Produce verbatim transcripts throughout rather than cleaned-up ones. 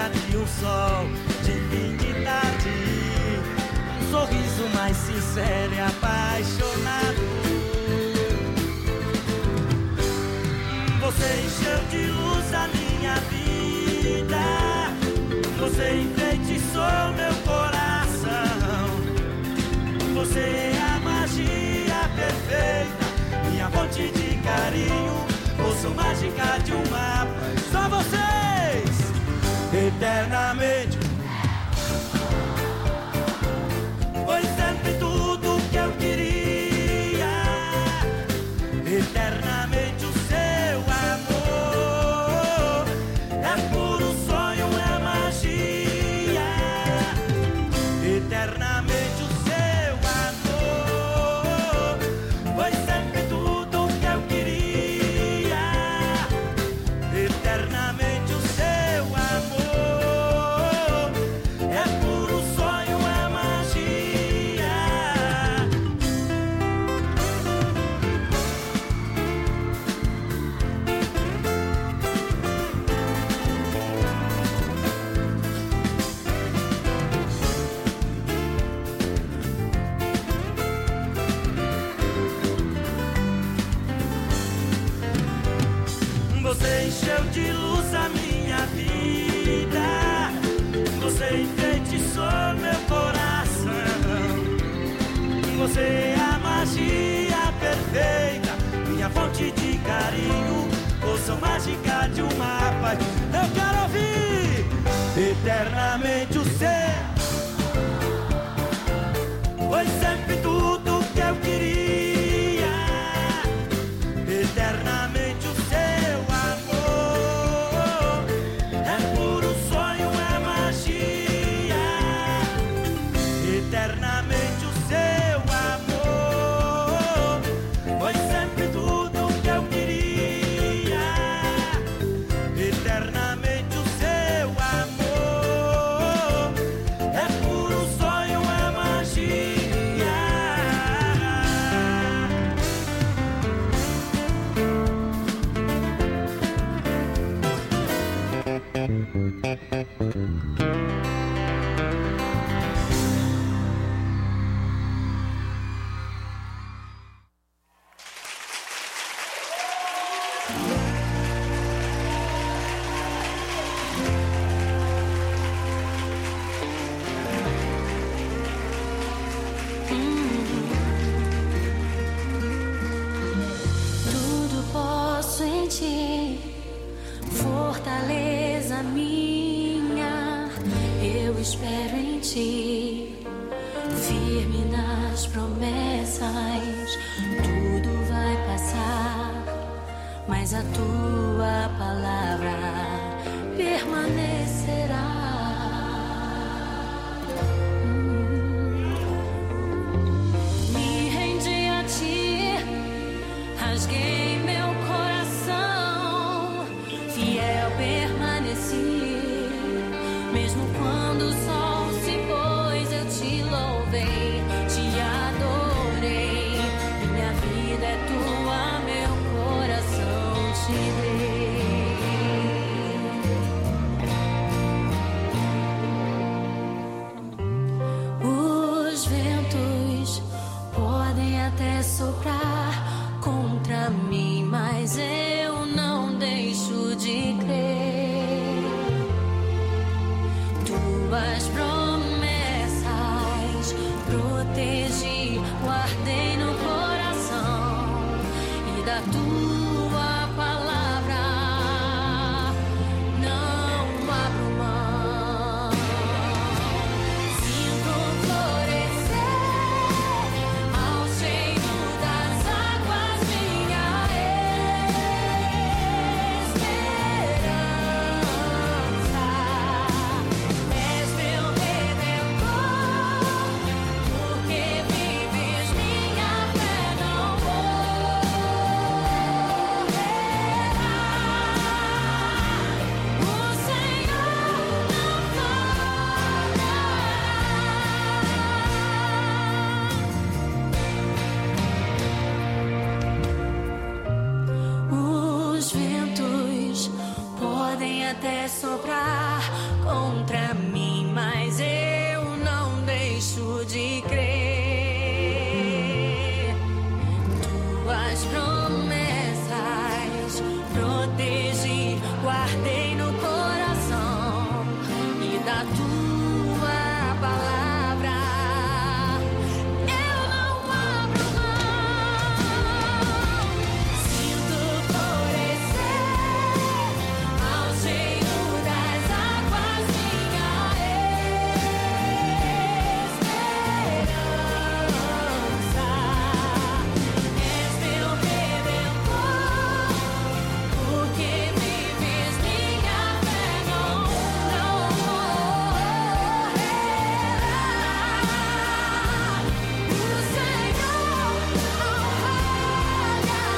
dia de um sol de fim de tarde, um sorriso mais sincero e apaixonado. Você encheu de luz a minha vida, você enfeitiçou meu coração. Você é a magia perfeita, minha fonte de carinho, força mágica de um mapa. Só vocês, eternamente. Foi sempre tudo que eu queria, eternamente o seu amor. É puro sonho, é magia, eternamente o seu amor. Foi sempre tudo que eu queria, eternamente o seu amor. É puro sonho, é magia. Você encheu de luz a minha vida, você enfeitiçou meu coração. Você é a magia perfeita, minha fonte de carinho, força mágica de uma paz. Eu quero ouvir eternamente o seu. Foi sempre tudo que eu queria, eternamente o seu amor. É puro sonho, é magia, eternamente o seu amor. Foi sempre tudo que eu queria, eternamente o seu amor. É puro sonho, é magia. Tudo posso em ti, fortaleza minha. Eu espero em ti, firme nas promessas. Tudo vai passar, mas a tua palavra permanecerá. Me rendi a ti, rasguei meu coração, fiel permaneci. Mesmo quando o sol se pôs, eu te louvei, te adorei. Minha vida é tua, meu coração te dei. Os ventos podem até soprar contra mim, mas eu não deixo de crer. Tuas promessas protegi, guardei no coração, e da tua palavra não abro mão. Sinto florescer ao cheiro das águas minha esperança. És meu redentor, porque vives minha fé, não morrerá. O Senhor não falhará. Os ventos podem até soprar contra mim, mas eu não deixo de crer. Tuas promessas protegi, guardei no coração, e da tua palavra eu não abro mão. Sinto florescer ao cheiro das águas minha esperança. És meu redentor, porque vives minha fé não, não morrerá. O Senhor olhará.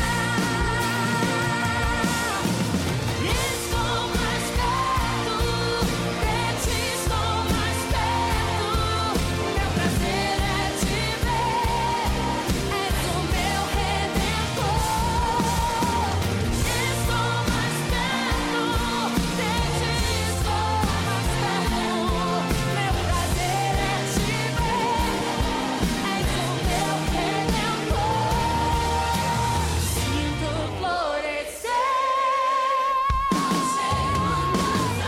Estou mais perto, de ti estou mais perto. Meu prazer é te ver, és o meu redentor. Estou mais perto, de ti estou mais perto. Meu prazer é te ver, és o meu redentor. Sinto florescer ao cheiro das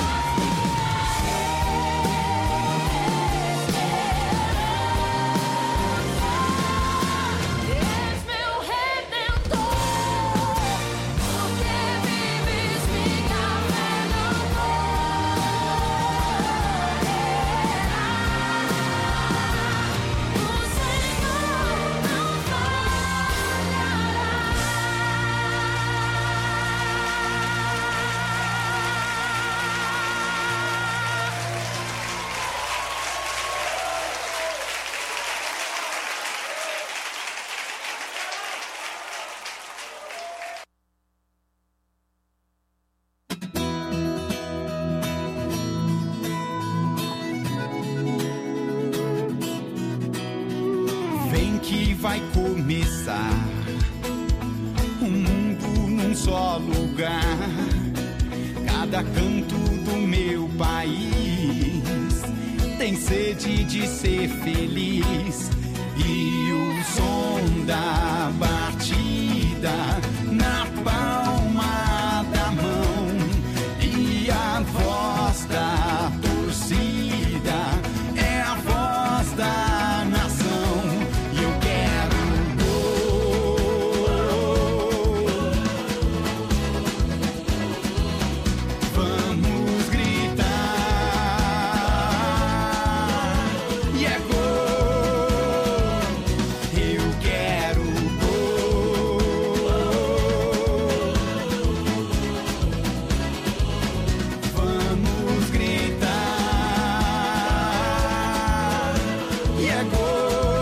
águas. És meu redentor, porque vives minha fé não morrerá. O Senhor não Vem que vai começar um mundo num só lugar. Cada canto do meu país tem sede de ser feliz. E o som da batida na palma da mão e a voz da torcida é a voz da nação. E eu quero gol. Vamos gritar. E é gol. Eu quero gol. Vamos gritar. E é gol.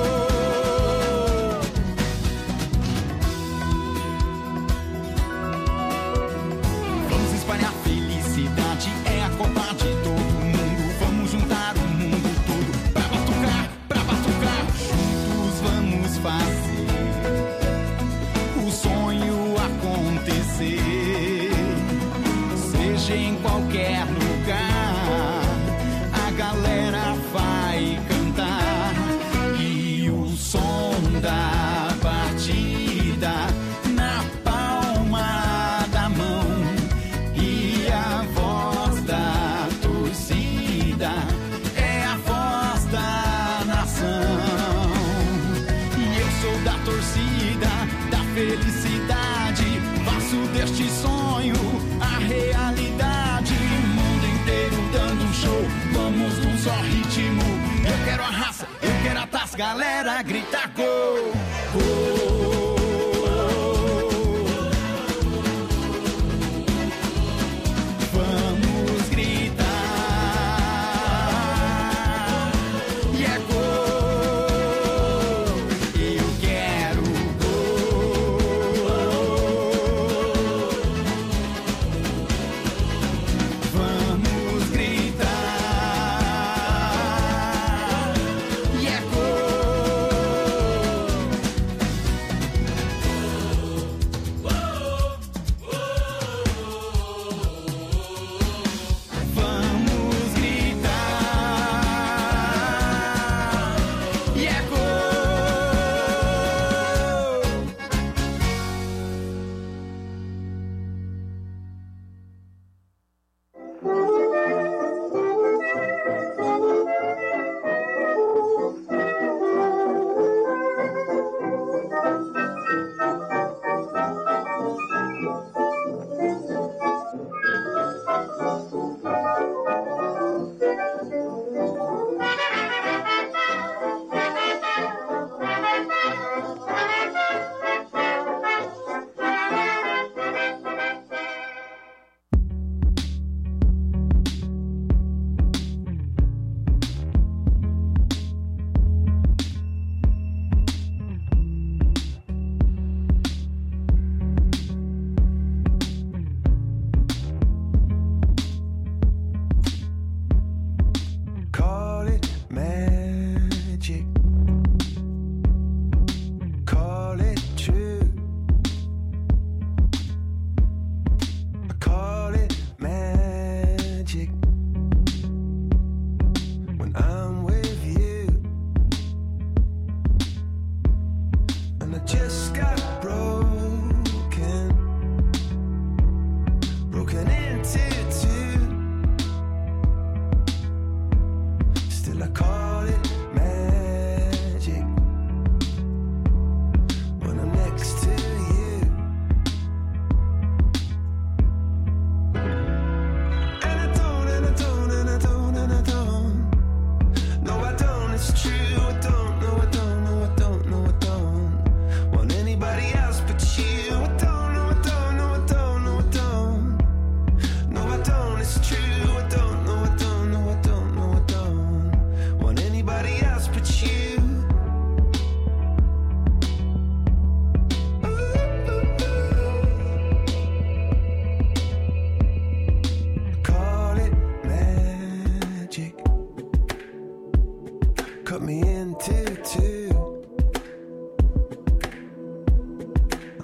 Vamos espalhar felicidade, é a Copa de todo mundo. Vamos juntar o mundo todo pra batucar, pra batucar. Juntos vamos fazer o sonho acontecer. Seja em qualquer lugar, a galera vai cantar. E o som da batida na palma da mão e a voz da torcida é a voz da nação. E eu sou da torcida, da felicidade, faço deste sonho a realidade. O mundo inteiro dando um show, vamos num só ritmo. Eu quero a raça, eu quero a taça, galera grita gol, gol. Vamos gritar. E é gol. Eu quero gol. Vamos gritar. E é gol.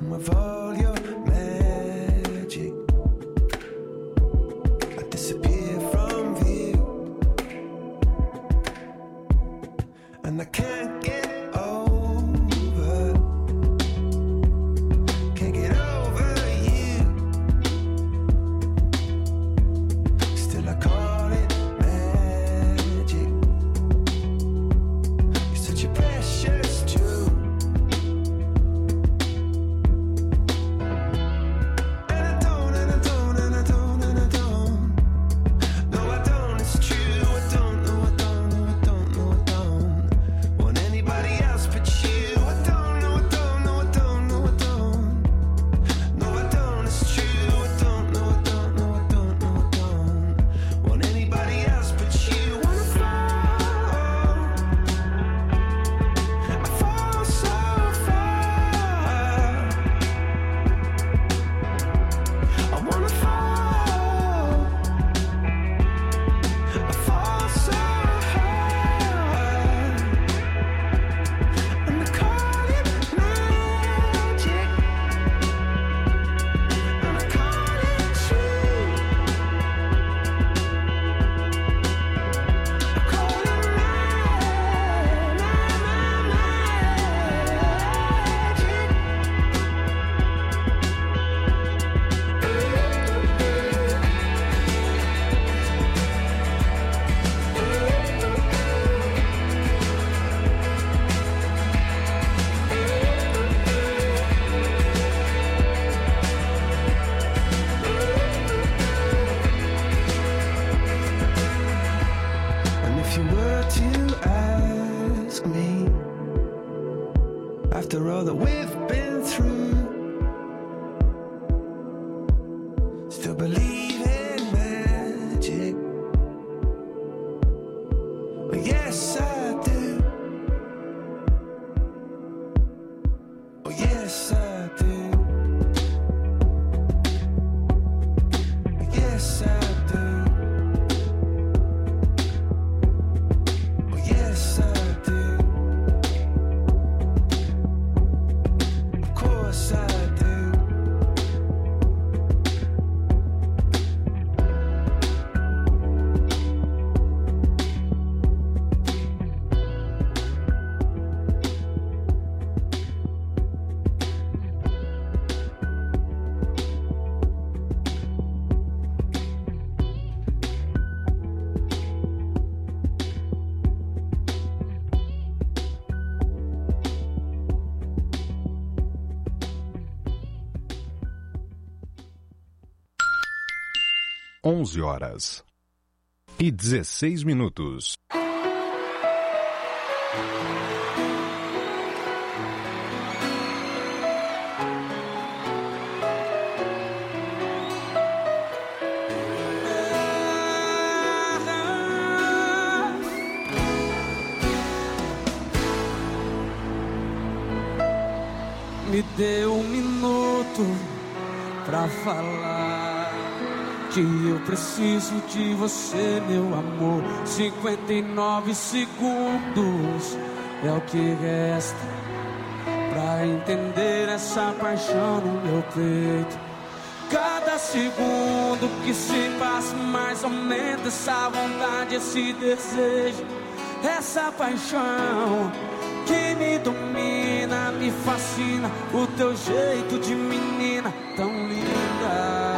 with all your magic. I disappear from view, and I can't get over, can't get over you. Still I call it magic. You're such a precious jewel. And I don't, and I don't, and I don't, and I don't. No, I don't, it's true. I don't, no, I don't, no, I don't, no, I don't want anybody else but you. I don't, no, I don't, no, I don't, no, I don't. No, I don't, it's true. I don't, no, I don't, no, I don't, no, I don't want anybody else but you. Wanna fall, I fall so far. I wanna fall, I fall so hard. And I call it magic, and I call it true. I call it ma- ma- ma- magic. And if you were to ask me, after all that we've been through, still believe in magic? Well, yes, I do. Oh, yes, I do. Oh, yes, I do. Oh, yes, I do. Of course I do. onze horas e dezesseis minutos. Me dê um minuto pra falar que eu preciso de você, meu amor. Cinquenta e nove segundos é o que resta pra entender essa paixão no meu peito. Cada segundo que se passa mais aumenta essa vontade, esse desejo, essa paixão que me domina, me fascina. O teu jeito de menina tão linda,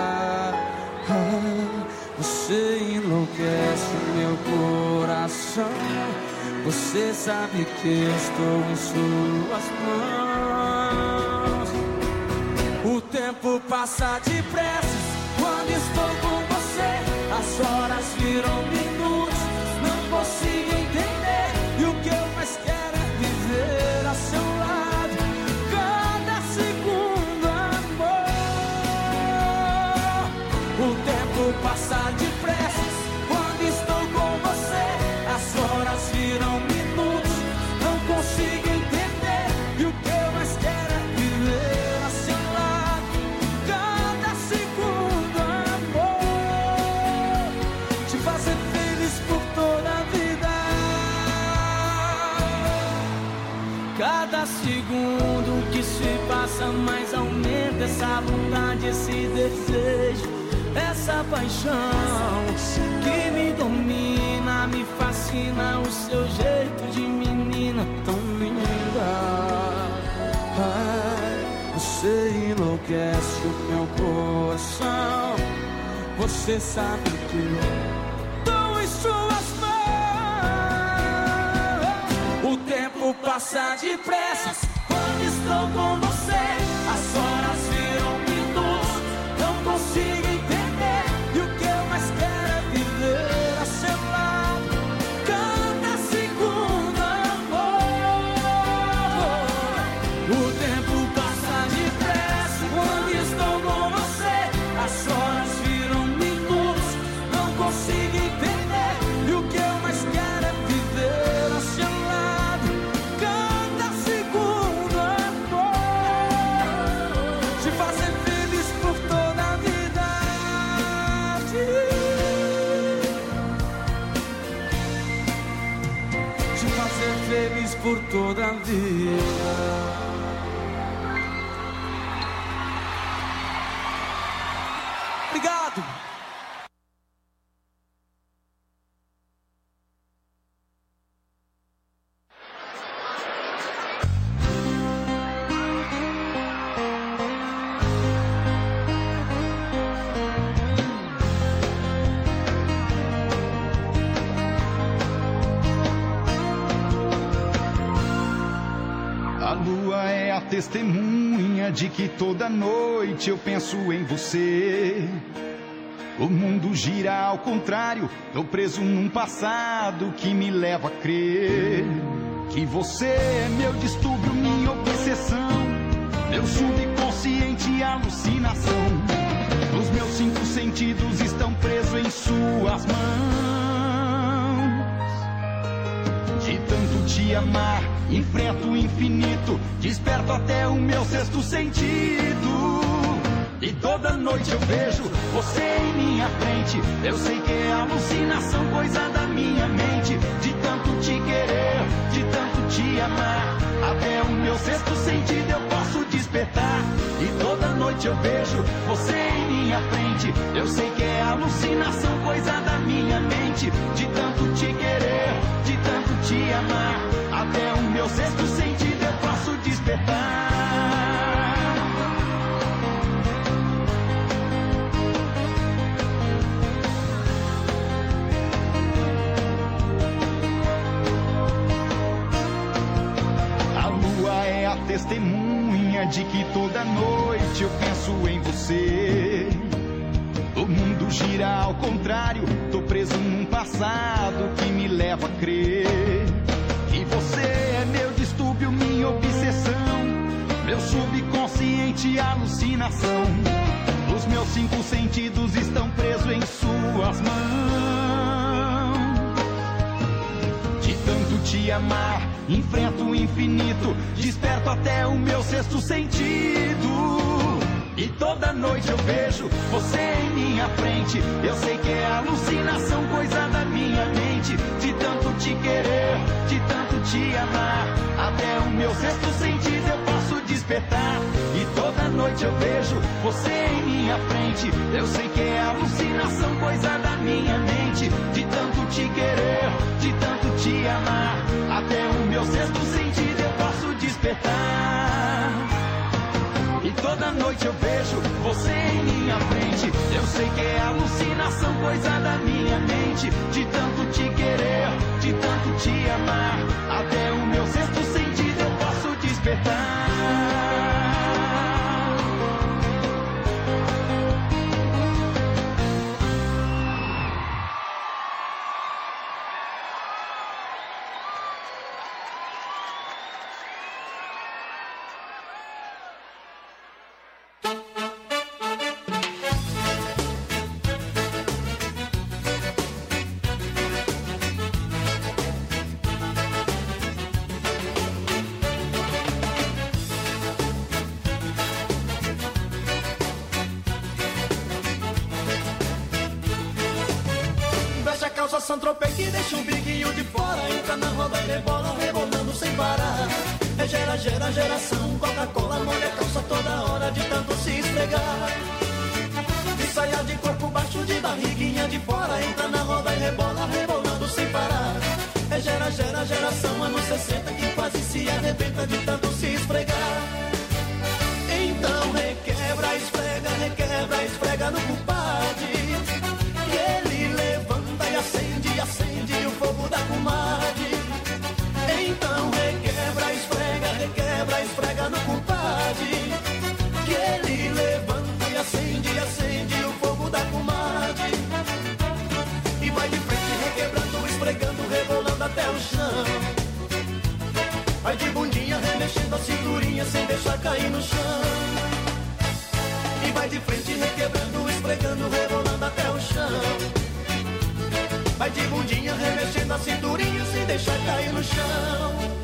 ah, você enlouquece meu coração. Você sabe que estou em suas mãos. O tempo passa depressa quando estou com você. As horas viram minutos, não consigo entender. E o que eu mais quero é viver a seu lado, cada segundo, amor. O tempo passa depressa quando estou com você. As horas viram minutos, não consigo entender. E o que eu mais quero é viver a seu lado, cada segundo, amor. Te fazer feliz por toda a vida, cada força, mais aumenta essa vontade, esse desejo, essa paixão que me domina, me fascina o seu jeito de menina tão linda. Ai, você enlouquece o meu coração. Você sabe que eu tô em suas mãos. O tempo passa depressa quando estou com você. As horas viram minutos, não consigo entender. E o que eu mais quero é viver a seu lado, cada segundo, amor. O tempo passa depressa quando estou com você. As horas viram minutos, não consigo entender. E o que eu mais quero é viver a seu lado, cada segundo, amor. Te fazer feliz por toda a vida. Te fazer feliz por toda a vida. Obrigado. A lua é a testemunha de que toda noite eu penso em você. O mundo gira ao contrário, tô preso num passado que me leva a crer que você é meu distúrbio, minha obsessão, meu subconsciente alucinação. Os meus cinco sentidos estão presos em suas mãos. De tanto te amar, enfrento o infinito, desperto até o meu sexto sentido. E toda noite eu vejo você em minha frente. Eu sei que é alucinação, coisa da minha mente. De tanto te querer, de tanto te amar, até o meu sexto sentido eu posso despertar. E toda noite eu vejo você em minha frente. Eu sei que é alucinação, coisa da minha mente. De tanto te querer, de tanto te amar, até o meu sexto sentido eu posso despertar. A testemunha de que toda noite eu penso em você. O mundo gira ao contrário, tô preso num passado que me leva a crer que você é meu distúrbio, minha obsessão, meu subconsciente alucinação. Os meus cinco sentidos estão presos em suas mãos. De tanto te amar, enfrento o infinito, desperto até o meu sexto sentido. E toda noite eu vejo você em minha frente. Eu sei que é alucinação, coisa da minha mente. De tanto te querer, de tanto te amar, até o meu sexto sentido eu posso despertar. E toda noite eu vejo você em minha frente. Eu sei que é alucinação, coisa da minha mente. De tanto te querer, de tanto te amar, até o meu sexto sentido eu posso despertar. E toda noite eu vejo você em minha frente. Eu sei que é alucinação, coisa da minha mente. De tanto te querer, de tanto te amar, até o meu sexto sentido eu posso despertar. Santropei que deixa o biguinho de fora, entra na roda e rebola, rebolando sem parar. É gera, gera, geração. Coca-Cola molha a calça toda hora de tanto se esfregar. De saia de corpo baixo, de barriguinha de fora, entra na roda e rebola, rebolando sem parar. É gera, gera, geração, anos sessenta, que quase se arrebenta de tanto se esfregar. Então requebra, esfrega, requebra, esfrega no compadre, que ele levanta e acende, acende o fogo da comadre. Então requebra, esfrega, requebra, esfrega no compadre, que ele levanta e acende, acende o fogo da comadre. E vai de frente requebrando, esfregando, rebolando até o chão. Vai de bundinha remexendo a cinturinha sem deixar cair no chão. E vai de frente requebrando, esfregando, rebolando até o chão. Vai de bundinha remexendo a cinturinha sem deixar cair no chão.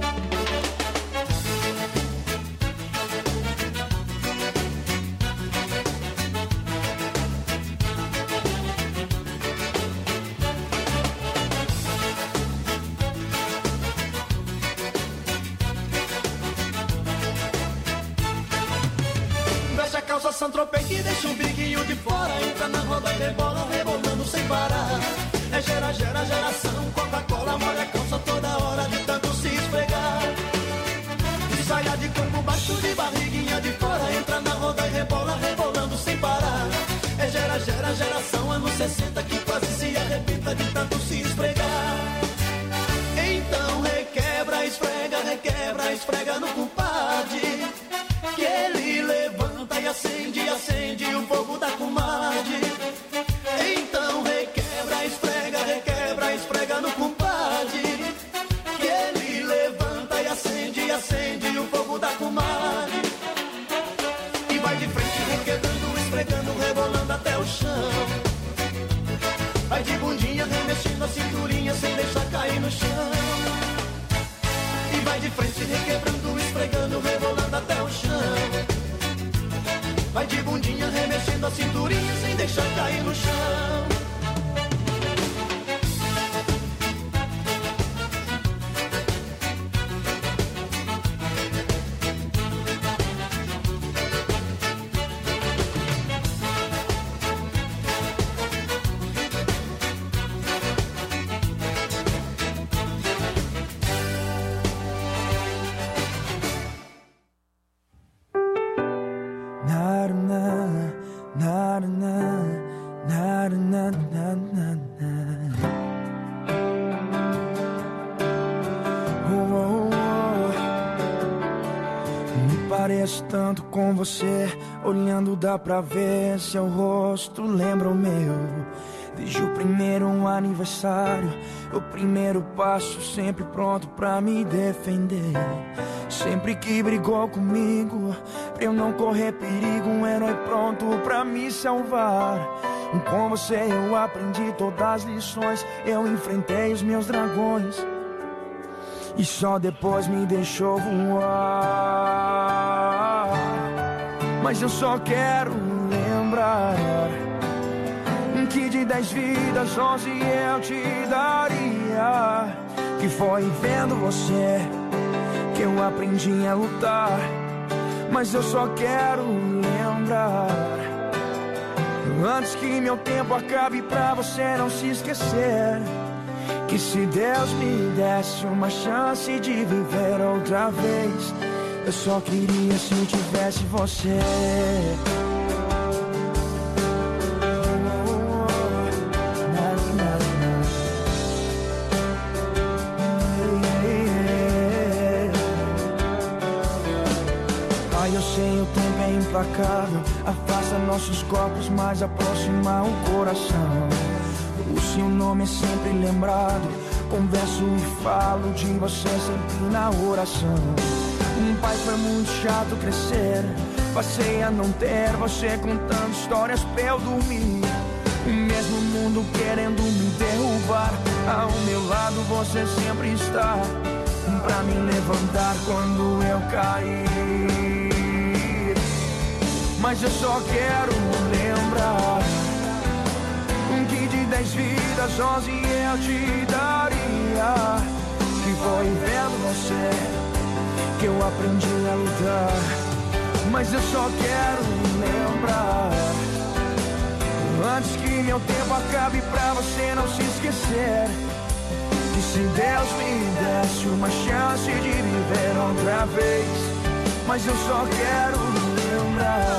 Santropei que deixa um biguinho de fora, entra na roda e rebola, rebolando sem parar. É gera, gera, geração, Coca-Cola molha a calça toda hora de tanto se esfregar. De saia de corpo baixo, de barriguinha de fora, entra na roda e rebola, rebolando sem parar. É gera, gera, geração, anos sessenta, que quase se arrebenta de tanto se esfregar. Então requebra, esfrega, requebra, esfrega no compadre, que ele levanta e acende, acende o fogo da comadre. Então requebra, esfrega, requebra, esfrega no compadre, que ele levanta e acende, acende o fogo da comadre. E vai de frente requebrando, esfregando, rebolando até o chão. Vai de bundinha remexendo a cinturinha sem deixar cair no chão. E vai de frente requebrando, esfregando, rebolando até o chão. Vai de bundinha remexendo a cinturinha sem deixar cair no chão. Tanto com você, olhando dá pra ver seu rosto lembra o meu. Desde o primeiro aniversário, o primeiro passo, sempre pronto pra me defender. Sempre que brigou comigo, pra eu não correr perigo, um herói pronto pra me salvar. Com você eu aprendi todas as lições, eu enfrentei os meus dragões e só depois me deixou voar. Mas eu só quero lembrar que de dez vidas, onze eu te daria. Que foi vendo você que eu aprendi a lutar. Mas eu só quero lembrar, antes que meu tempo acabe, pra você não se esquecer, que se Deus me desse uma chance de viver outra vez, eu só queria se tivesse você. Ai, eu sei, o tempo é implacável, afasta nossos corpos, mas aproxima o coração. O seu nome é sempre lembrado, converso e falo de você sempre na oração. Um pai foi muito chato crescer, passei a não ter você contando histórias pra eu dormir. O mesmo mundo querendo me derrubar, ao meu lado você sempre está, pra me levantar quando eu cair. Mas eu só quero lembrar que de dez vidas, onze eu te daria. Que foi vendo você que eu aprendi a lutar. Mas eu só quero lembrar, antes que meu tempo acabe, pra você não se esquecer, que se Deus me desse uma chance de viver outra vez. Mas eu só quero lembrar,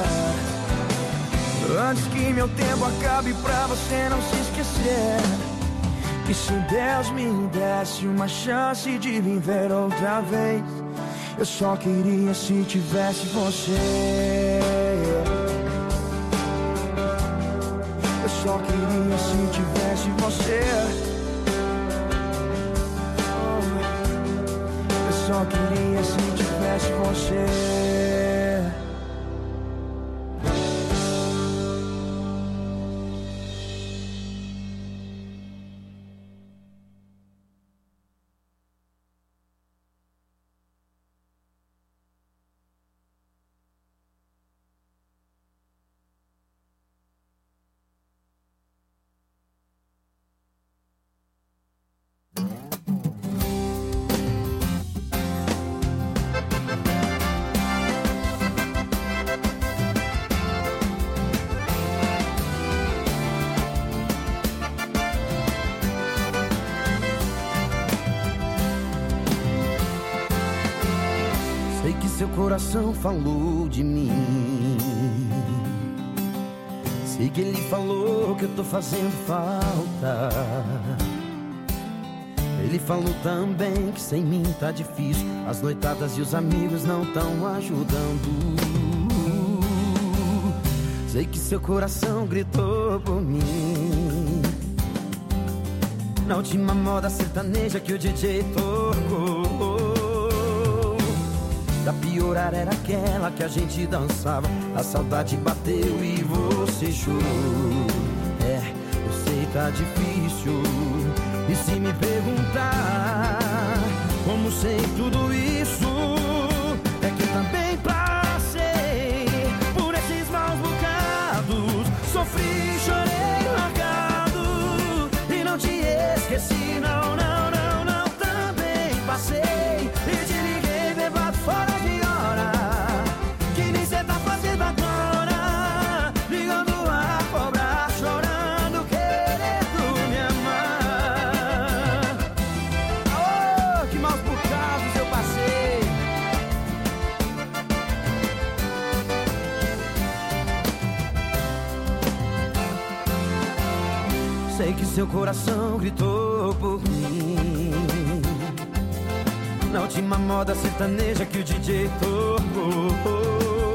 antes que meu tempo acabe, pra você não se esquecer, que se Deus me desse uma chance de viver outra vez, eu só queria se tivesse você. Eu só queria se tivesse você. Eu só queria se tivesse você. Seu coração falou de mim. Sei que ele falou que eu tô fazendo falta. Ele falou também que sem mim tá difícil, as noitadas e os amigos não tão ajudando. Sei que seu coração gritou por mim na última moda sertaneja que o D J tocou. Pra piorar era aquela que a gente dançava, a saudade bateu e você chorou. É, eu sei tá difícil, e se me perguntar como sei tudo isso, é que eu também passei por esses maus bocados. Sofri, chorei, largado, e não te esqueci, não, não, não, não. Também passei e te liguei bebado fora de hora, que nem cê tá fazendo agora, ligando a cobrar, chorando, querendo me amar. Oh, que maus bocados eu passei. Sei que seu coração gritou por mim na última moda sertaneja que o D J tocou.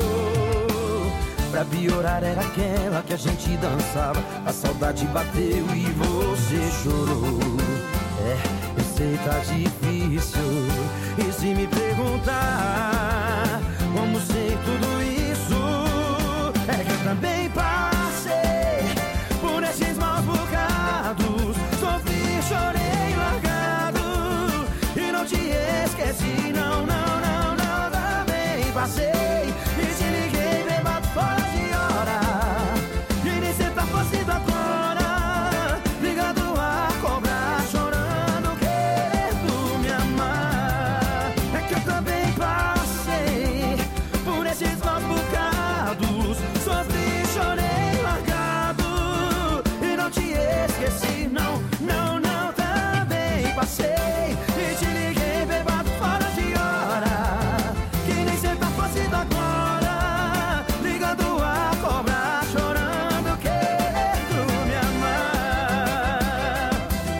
Pra piorar era aquela que a gente dançava, a saudade bateu e você chorou. É, eu sei tá difícil, e se me perguntar como sei tudo isso, é que eu também passei por esses maus bocados. Sofri, chorei, largado, e não te esqueci, não, não, não, não. Também passei e te liguei bebado fora de hora, e nem cê tá fazendo agora, ligando a cobrar, chorando, querendo me amar. É que eu também passei por esses maus bocados. Sofri, chorei, largado, e não te esqueci, não, não, não. Também passei e te liguei bebado fora de hora, que nem cê tá fazendo agora, ligando a cobrar, chorando, querendo me amar.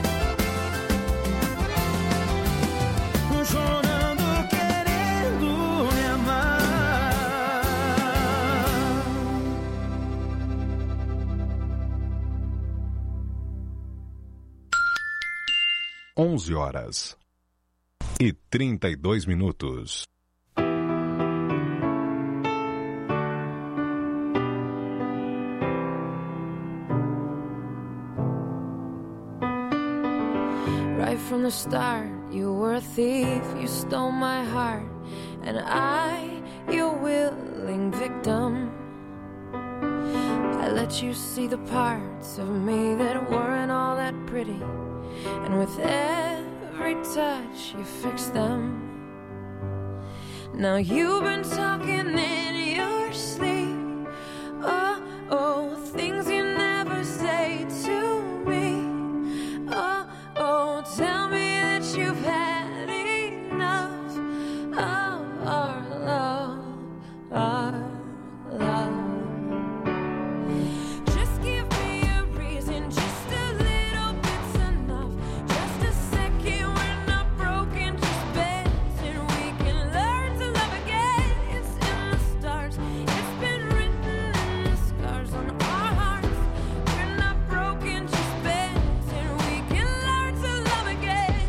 Chorando, querendo me amar. onze horas e trinta e dois minutos. Right from the start, you were a thief, you stole my heart, and I, your willing victim. I let you see the parts of me that weren't all that pretty, and with every touch you fixed them. Now you've been talking in your sleep. Oh, oh, things you never say to me. Oh, oh, tell me that you've had enough of our love, our love. Just give me a reason, just a little bit's enough. Just a second, we're not broken, just bends, and we can learn to love again. It's in the stars, it's been written in the scars on our hearts. We're not broken, just bends, and we can learn to love again.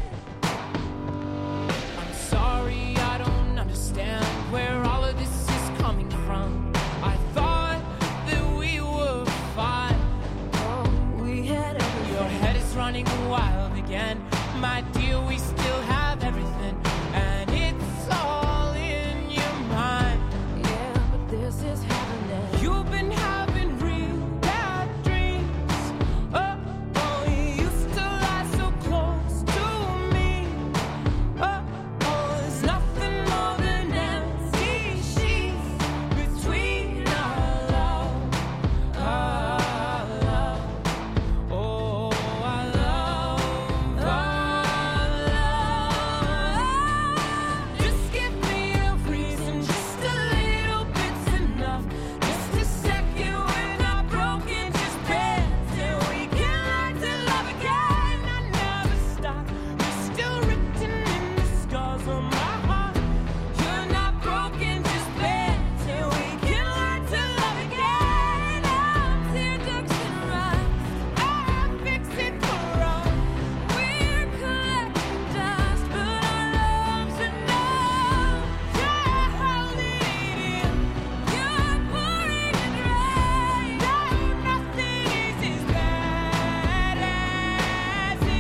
I'm sorry, I don't understand where all of this is coming from. I thought that we were fine. Oh, we had Your everything. head is running wild again. My dear, we still have everything, and it's all in your mind. Yeah, but this is happening. You've been having real bad dreams. Oh, oh, you used to lie so close to me. Oh, oh, there's nothing more than empty sheets between our love, our love. Oh, our love, our love. Just give me a reason, just a little bit's enough. Just a second, we're not broken, just bends, and we can learn to love again. I never stop. You're still written in the scars on my heart. You're not broken, just bends, and we can learn to love again. I'm tear ducts and rust. I fix it for us. We're collecting dust, but our love's enough. You're holding it in. You're pouring it right. No, nothing is as bad as it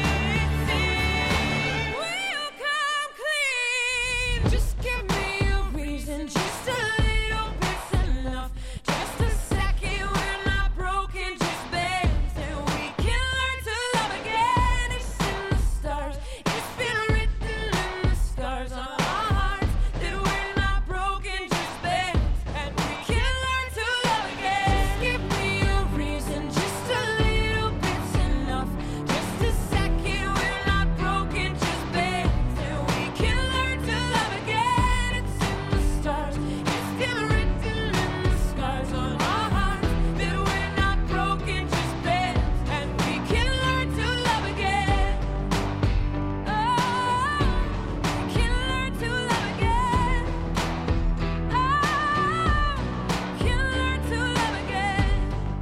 seems. We'll come clean. Just give me a reason, just a little bit's enough. Just a second, we're not broken, just bends, and we can learn to love again. It's in the stars, it's been written in the scars on our hearts that we're not broken, just bends, and we can learn to love again. Just give me a reason, just a little bit's enough. Just a second, we're not broken, just bends, and we can learn to love again. It's in the stars, it's been written in the scars on our hearts that we're not broken, just bends, and we can learn to love again. Oh, we can learn to love again. Oh, we can learn to love again.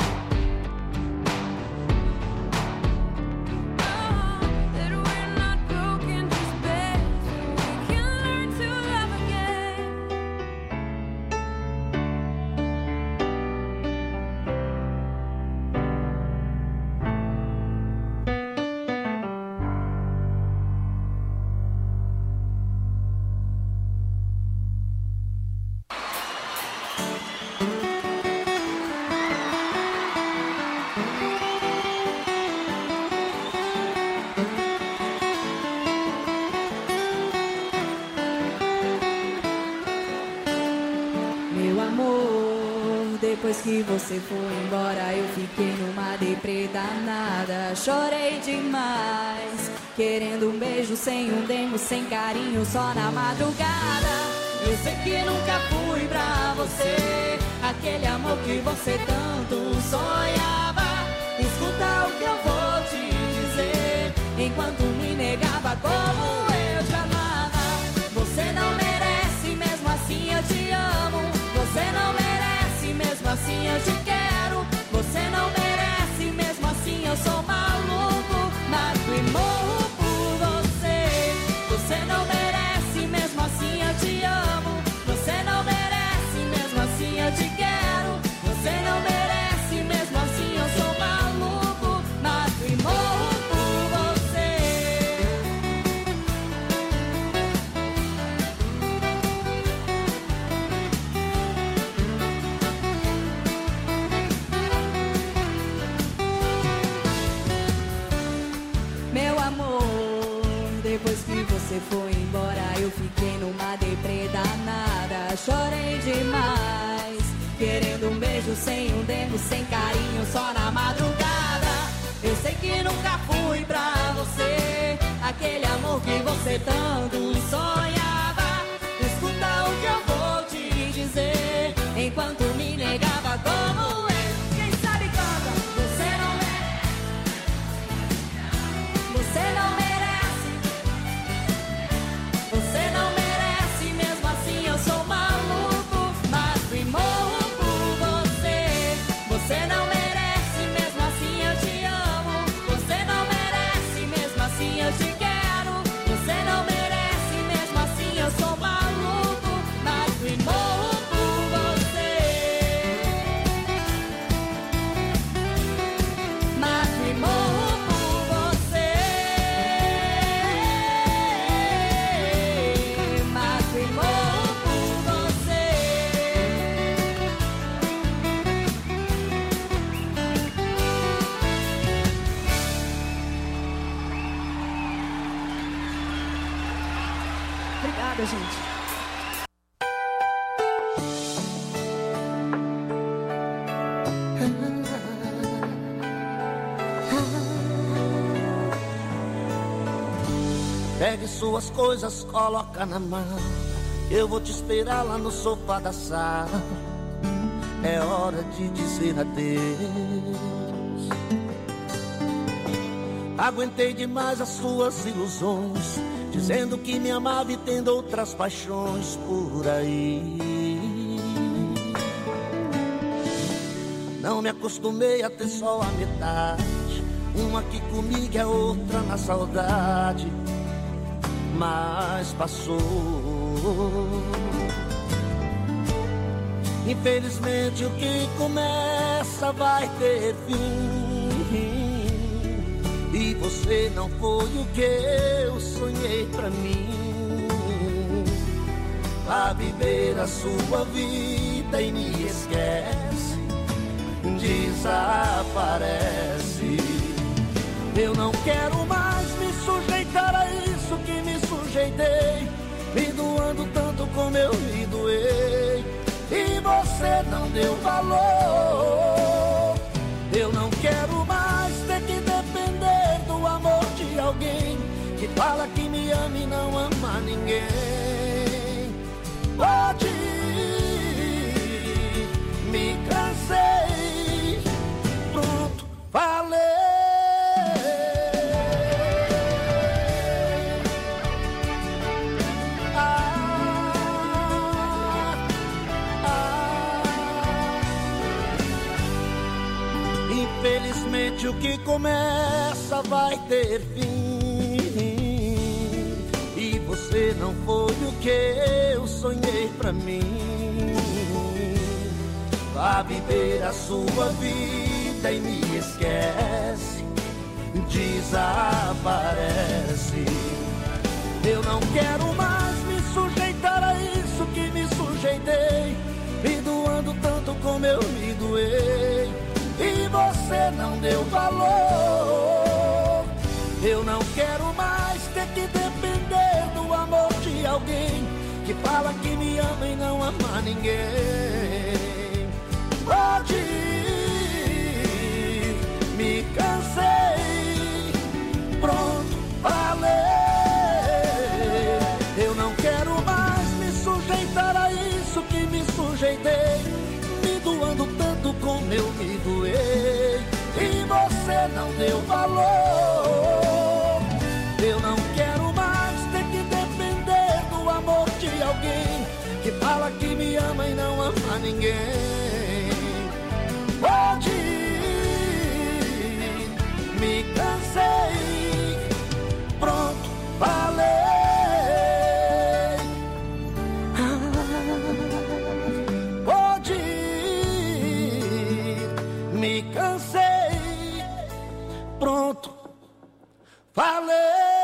Oh, that we're not broken, just bends, and we can learn to love again. Meu amor, depois que você foi embora, eu fiquei numa deprê danada. Chorei demais, querendo um beijo sem um dengo, sem carinho, só na madrugada. Eu sei que nunca fui pra você aquele amor que você tanto sonhava. Escuta o que eu vou te dizer, enquanto me negava como eu te amava. Você não merece, mesmo assim eu te amo. Você não merece, mesmo assim eu te quero. Você não merece, mesmo assim eu sou maluco. Mato e morro por você. Você não merece, mesmo assim eu te amo. Você não merece, mesmo assim eu te quero. Você não merece, mesmo assim eu sou maluco. Mato e morro por você. beijo, sem um dengo, sem carinho, só na madrugada. Eu sei que nunca fui pra você aquele amor que você tanto sonhava. Escuta o que eu vou te dizer, enquanto me negava como eu. Quem sabe canta. Você não merece, você não merece, você não merece, mesmo assim eu sou maluco, mas me morro por você. Você não merece, mesmo assim eu te amo. Você não merece, mesmo assim eu te quero. Você não merece, mesmo assim eu sou maluco, mas me morro por você. Mas me morro por você. Mas me morro por você. Obrigada, gente. Pegue suas coisas, coloca na mão. Eu vou te esperar lá no sofá da sala. É hora de dizer adeus. Aguentei demais as suas ilusões, dizendo que me amava e tendo outras paixões por aí. Não me acostumei a ter só a metade, uma aqui comigo e a outra na saudade. Mas passou. Infelizmente o que começa vai ter fim, e você não foi o que eu sonhei pra mim. Vá viver a sua vida e me esquece, desaparece. Eu não quero mais me sujeitar a isso que me sujeitei, me doando tanto como eu me doei, e você não deu valor. Eu não quero mais ter que depender do amor de alguém que fala que me ama e não ama ninguém. Pode ir, me cansei, pronto, falei. Infelizmente o que começa vai ter fim, e você não foi o que eu sonhei pra mim. Vá viver a sua vida e me esquece, desaparece. Eu não quero mais me sujeitar a isso que me sujeitei, me doando tanto como eu me doei, e você não deu valor. Eu não quero mais ter que depender do amor de alguém que fala que me ama e não ama ninguém. Pode ir, me cansei, pronto, falei. Eu não quero mais me sujeitar a isso que me sujeitei, me doando tanto como eu me doei, e você não deu valor. Eu não quero mais ter que depender do amor de alguém que fala que me ama e não ama ninguém. Pode ir, me cansei, pronto, falei. Pode ir, me cansei, pronto, falei.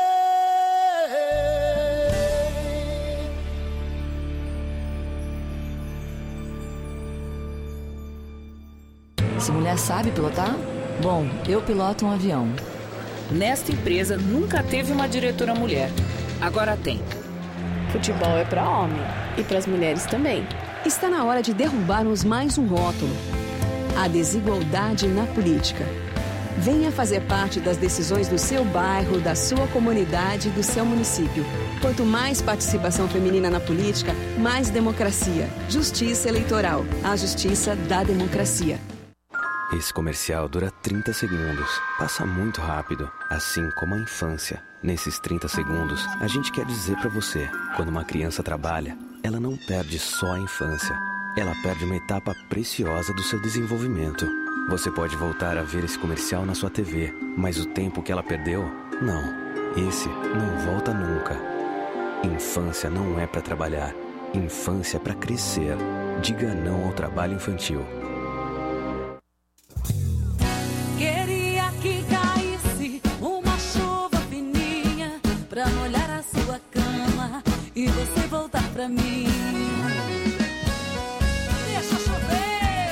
Essa mulher sabe pilotar? Bom, eu piloto um avião. Nesta empresa nunca teve uma diretora mulher. Agora tem. Futebol é para homem e para as mulheres também. Está na hora de derrubarmos mais um rótulo. a desigualdade na política. Venha fazer parte das decisões do seu bairro, da sua comunidade e do seu município. Quanto mais participação feminina na política, mais democracia. Justiça Eleitoral. A justiça da democracia. Esse comercial dura trinta segundos. Passa muito rápido, assim como a infância. Nesses trinta segundos, a gente quer dizer pra você, quando uma criança trabalha, ela não perde só a infância. Ela perde uma etapa preciosa do seu desenvolvimento. Você pode voltar a ver esse comercial na sua T V, mas o tempo que ela perdeu, não. Esse não volta nunca. Infância não é pra trabalhar. Infância é pra crescer. Diga não ao trabalho infantil. Queria que caísse uma chuva fininha pra molhar a sua cama e você voltar pra mim. Deixa chover.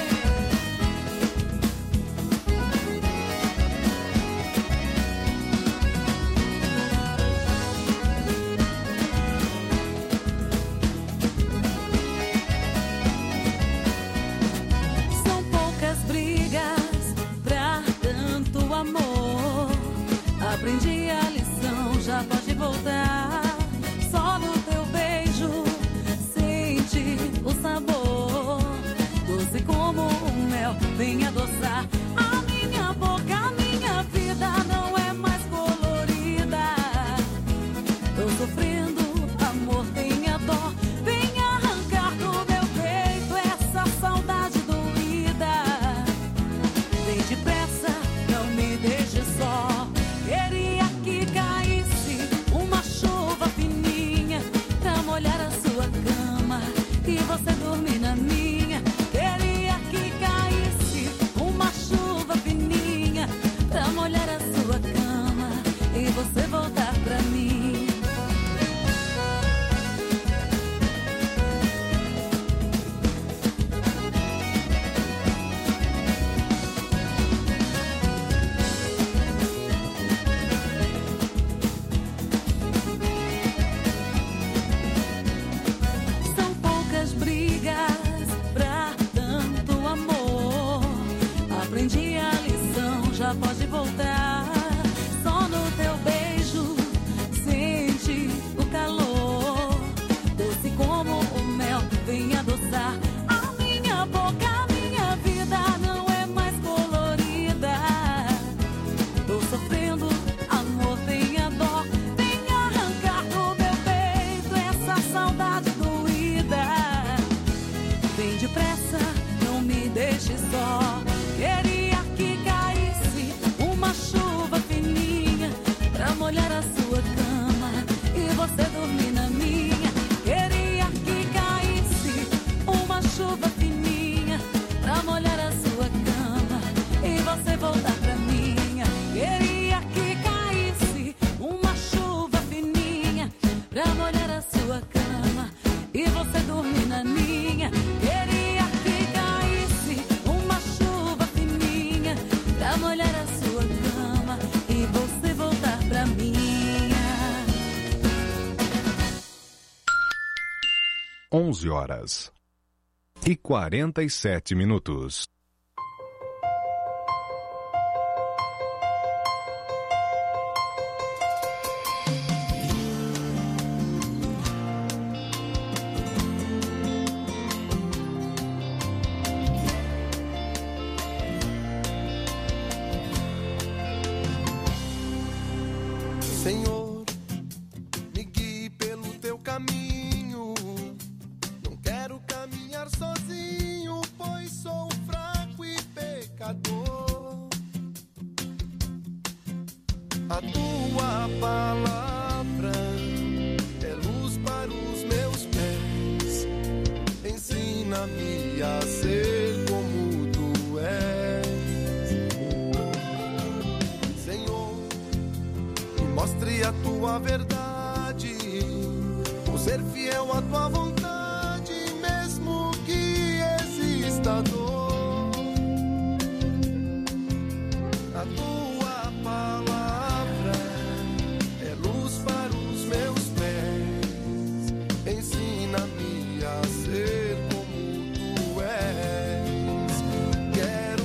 São poucas brigas pra tanto amor. Aprendi a lição, já pode voltar. Só no teu beijo sente o sabor. Doce como o mel, vem adoçar a minha boca. A minha vida não é mais colorida. Tô sofrendo, amor, tenha dó. Vem arrancar do meu peito essa saudade doída. Vem depressa, não me deixe só. Queria que caísse uma chuva fininha pra molhar a sua cama e você dormir na minha. Queria que caísse uma chuva fininha pra molhar a sua cama e você voltar pra mim. São poucas brigas pra tanto amor. Aprendi a lição, já pode voltar. Só no teu beijo sente o calor. Doce como o mel, vem adoçar a minha boca. A minha vida não é mais colorida. Tô sofrendo, amor, tenha dó. Vem arrancar do meu peito essa saudade doída. Vem depressa, não me deixe só. Queria que caísse uma chuva fininha pra molhar a sua cama e você dormir na minha. Queria que caísse uma chuva fininha pra molhar a sua cama e você voltar pra minha. Queria que caísse uma chuva fininha pra molhar a sua cama e você dormir na minha. Queria que caísse uma chuva fininha pra molhar a sua cama e você voltar pra minha. onze horas e quarenta e sete minutos. Senhor, me guie pelo teu caminho. Não quero caminhar sozinho, pois sou fraco e pecador. A tua palavra é luz para os meus pés. Ensina-me a ser como tu és. Senhor, mostre a tua verdade, por ser fiel à tua vontade, mesmo que exista dor. A tua palavra é luz para os meus pés. Ensina-me a ser como tu és. Quero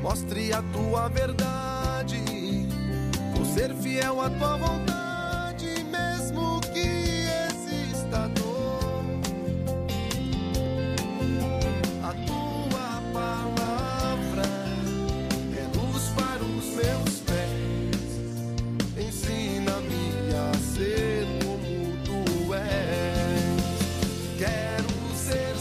Mostre a tua verdade, por ser fiel à tua vontade, mesmo que exista dor. A tua palavra é luz para os meus pés. Ensina-me a ser como tu és. Quero ser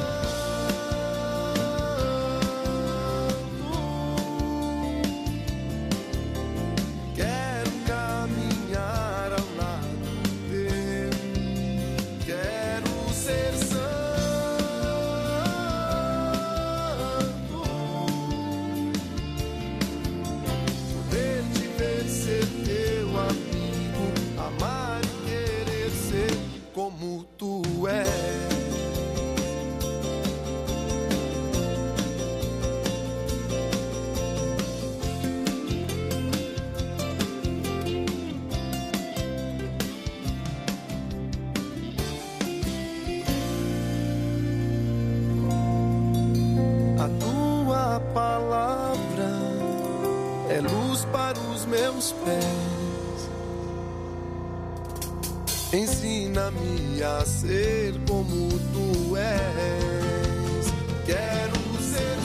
como tu és. A tua palavra é luz para os meus pés. Ensina-me a ser como tu és. Quero ser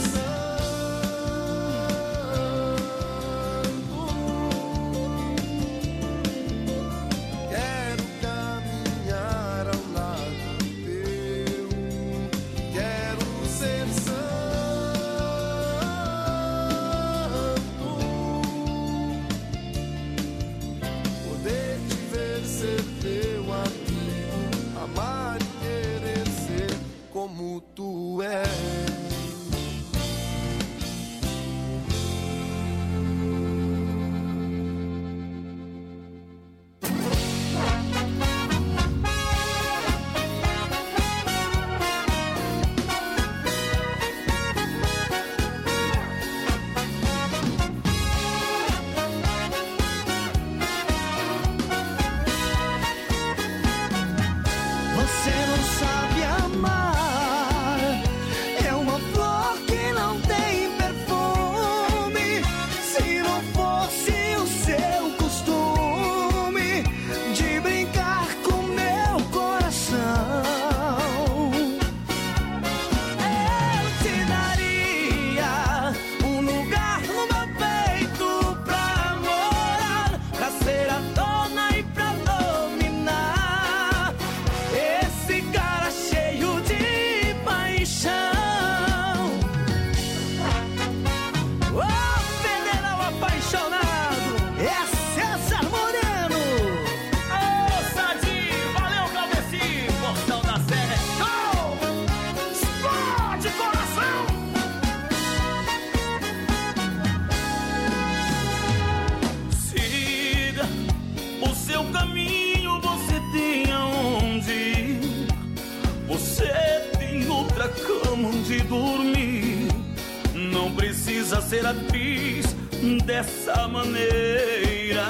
santo. Quero caminhar ao lado teu. Quero ser santo. Poder te ver, ser teu amigo, amar e querer ser como tu és. Você não sabe amar. É uma flor que não tem perfume. Se não fosse o seu costume de brincar com meu coração, eu te daria um lugar no meu peito pra morar, pra ser a dona e pra dominar. Esse cara cheio de paixão, oh, federal apaixonado, é César Moreno. Ô, Sadir, valeu, Claudeci, Portão da Serra, show! Explode coração! Siga o seu caminho, você tem aonde ir. Você tem outra cama onde dormir. Não precisa ser atriz dessa maneira.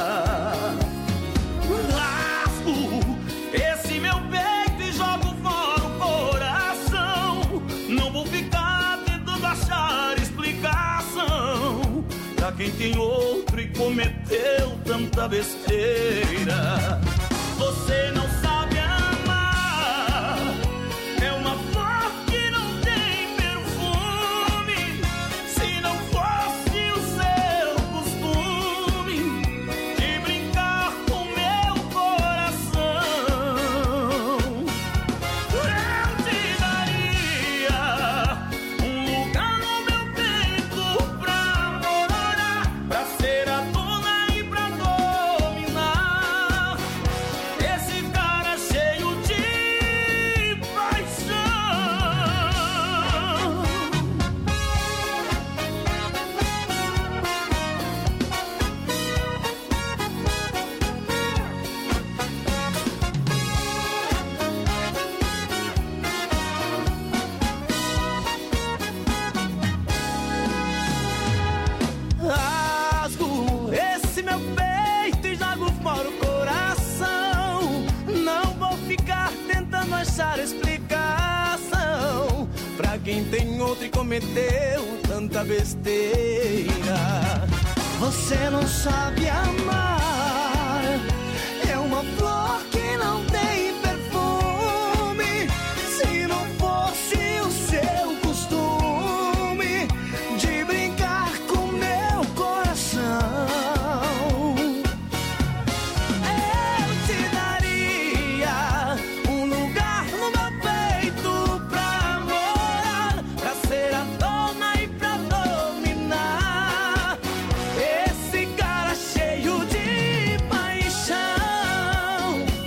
Rasgo esse meu peito e jogo fora o coração. Não vou ficar tentando achar explicação pra quem tem outro e cometeu tanta besteira. Você não sabe amar. É uma flor que não tem perfume. Se não fosse o seu costume de brincar com meu coração, eu te daria um lugar no meu peito pra morar, pra ser a dona e pra dominar. Esse cara quem tem outro e cometeu tanta besteira. Você não sabe amar, é uma flor que não tem perfume. Se não fosse o seu costume de brincar com meu coração, eu te daria um lugar no meu peito pra morar, pra ser a dona e pra dominar esse cara cheio de paixão.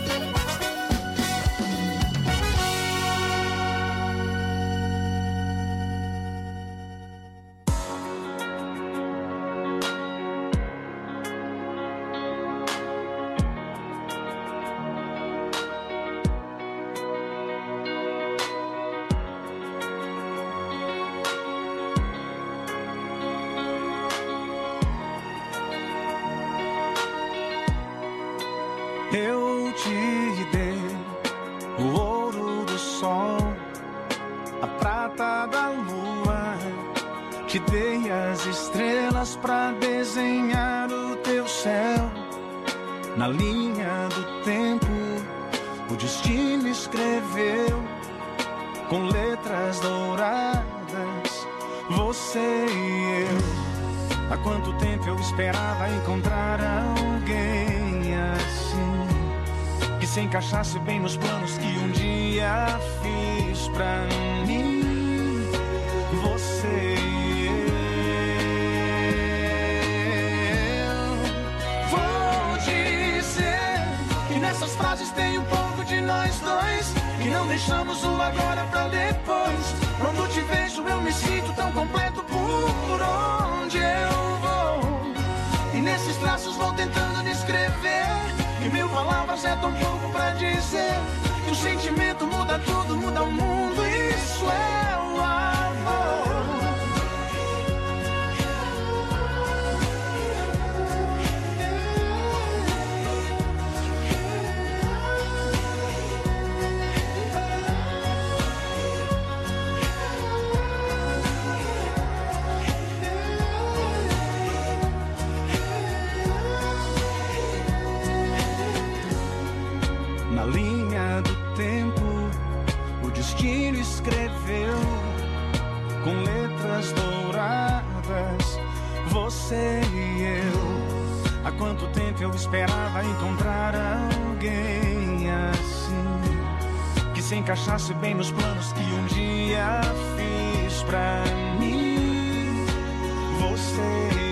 Eu te dei o ouro do sol, a prata da lua. Te dei as estrelas pra desenhar o teu céu. Na linha do tempo, o destino escreveu com letras douradas, você e eu. Há quanto tempo eu esperava encontrar alguém assim, que se encaixasse bem nos planos que um dia fiz pra mim. Você e eu. Vou dizer que nessas frases tem um pouco de nós dois, que não deixamos o agora pra depois. Quando te vejo eu me sinto tão completo por onde eu vou. E nesses traços vou tentando descrever que mil palavras é tão pouco pra dizer que o sentimento muda tudo, muda o mundo. Isso é o amor. Na linha do tempo, o destino escreveu com letras douradas, você e eu. Há quanto tempo eu esperava encontrar alguém assim, que se encaixasse bem nos planos que um dia fiz pra mim. Você e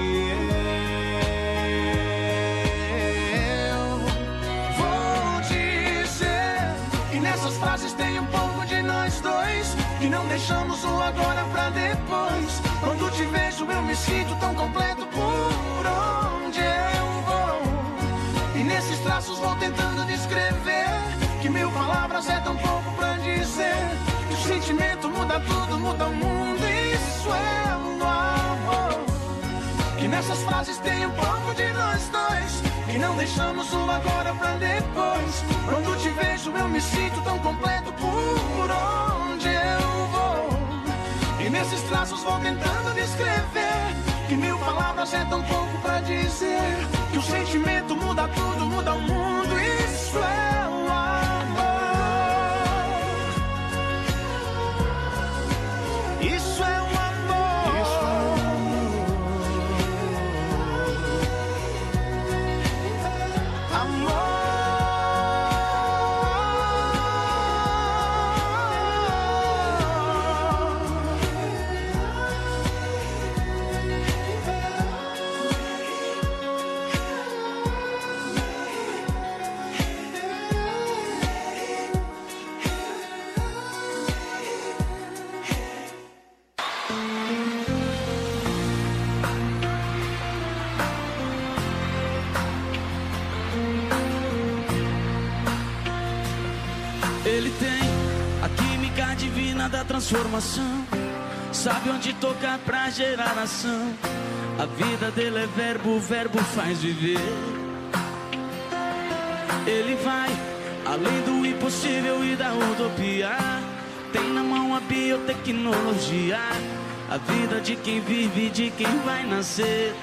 essas frases tem um pouco de nós dois, que não deixamos o agora pra depois. Quando te vejo eu me sinto tão completo por onde eu vou. E nesses traços vou tentando descrever que mil palavras é tão pouco pra dizer que o sentimento muda tudo, muda o mundo. Isso é o amor. Que nessas frases tem um pouco de nós dois, que não deixamos o agora pra depois. Quando te vejo eu me sinto tão completo por onde eu vou. E nesses traços vou tentando descrever que mil palavras é tão pouco pra dizer que o sentimento muda tudo, muda o mundo. Isso é o amor. Isso é o amor. Isso é o amor. Ele tem a química divina da transformação, sabe onde tocar pra gerar ação. A vida dele é verbo, o verbo faz viver. Ele vai além do impossível e da utopia. Tem na mão a biotecnologia, a vida de quem vive e de quem vai nascer.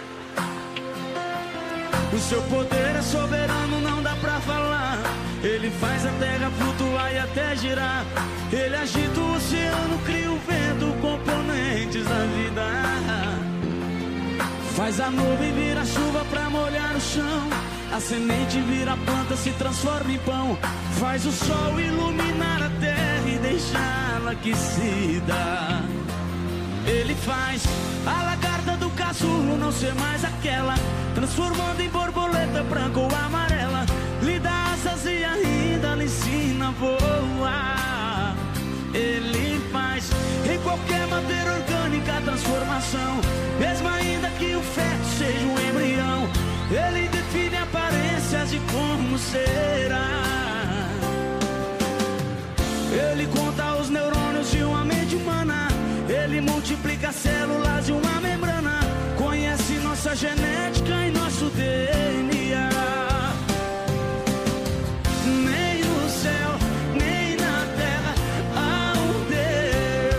O seu poder é soberano, não dá pra falar. Ele faz a terra flutuar e até girar. Ele agita o oceano, cria o vento, componentes da vida. Faz a nuvem virar chuva pra molhar o chão. A semente vira planta, se transforma em pão. Faz o sol iluminar a terra e deixá-la aquecida. Ele faz a lagarta do casulo não ser mais aquela, transformando em borboleta branca ou amarela. Lhe dá asas e ainda lhe ensina a voar. Ele faz em qualquer matéria orgânica a transformação, mesmo ainda que o feto seja um embrião. Ele define aparências de como será.